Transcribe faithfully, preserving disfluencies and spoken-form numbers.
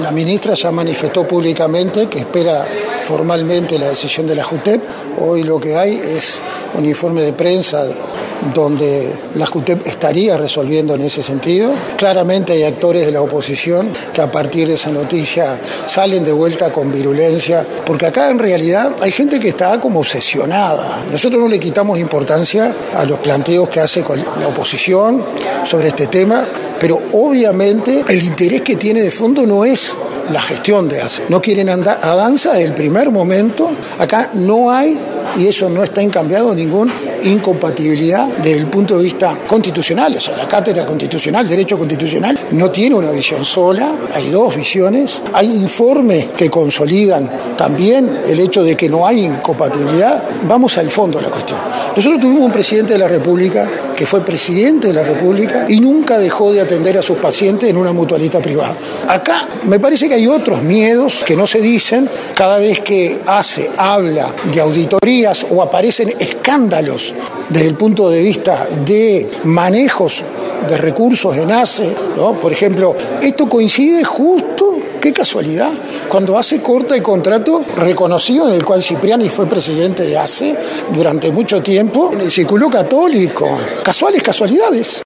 La ministra ya manifestó públicamente que espera formalmente la decisión de la JUTEP. Hoy lo que hay es un informe de prensa donde la JUTEP estaría resolviendo en ese sentido. Claramente hay actores de la oposición que a partir de esa noticia salen de vuelta con virulencia, porque acá en realidad hay gente que está como obsesionada. Nosotros no le quitamos importancia a los planteos que hace la oposición sobre este tema, pero obviamente el interés que tiene de fondo no es la gestión de A C E. No quieren andar a danza desde el primer momento. Acá no hay, y eso no está encambiado, ninguna incompatibilidad desde el punto de vista constitucional. O sea, la cátedra constitucional, derecho constitucional, no tiene una visión sola, hay dos visiones. Hay informes que consolidan también el hecho de que no hay incompatibilidad. Vamos al fondo de la cuestión. Nosotros tuvimos un presidente de la República que fue presidente de la República y nunca dejó de atender a sus pacientes en una mutualista privada. Acá me parece que hay otros miedos que no se dicen. Cada vez que hace, habla de auditorías o aparecen escándalos desde el punto de vista de manejos de recursos en A C E, ¿no? Por ejemplo, esto coincide justo, qué casualidad, cuando A C E corta el contrato reconocido en el cual Cipriani fue presidente de A C E durante mucho tiempo en el círculo católico. Casuales casualidades.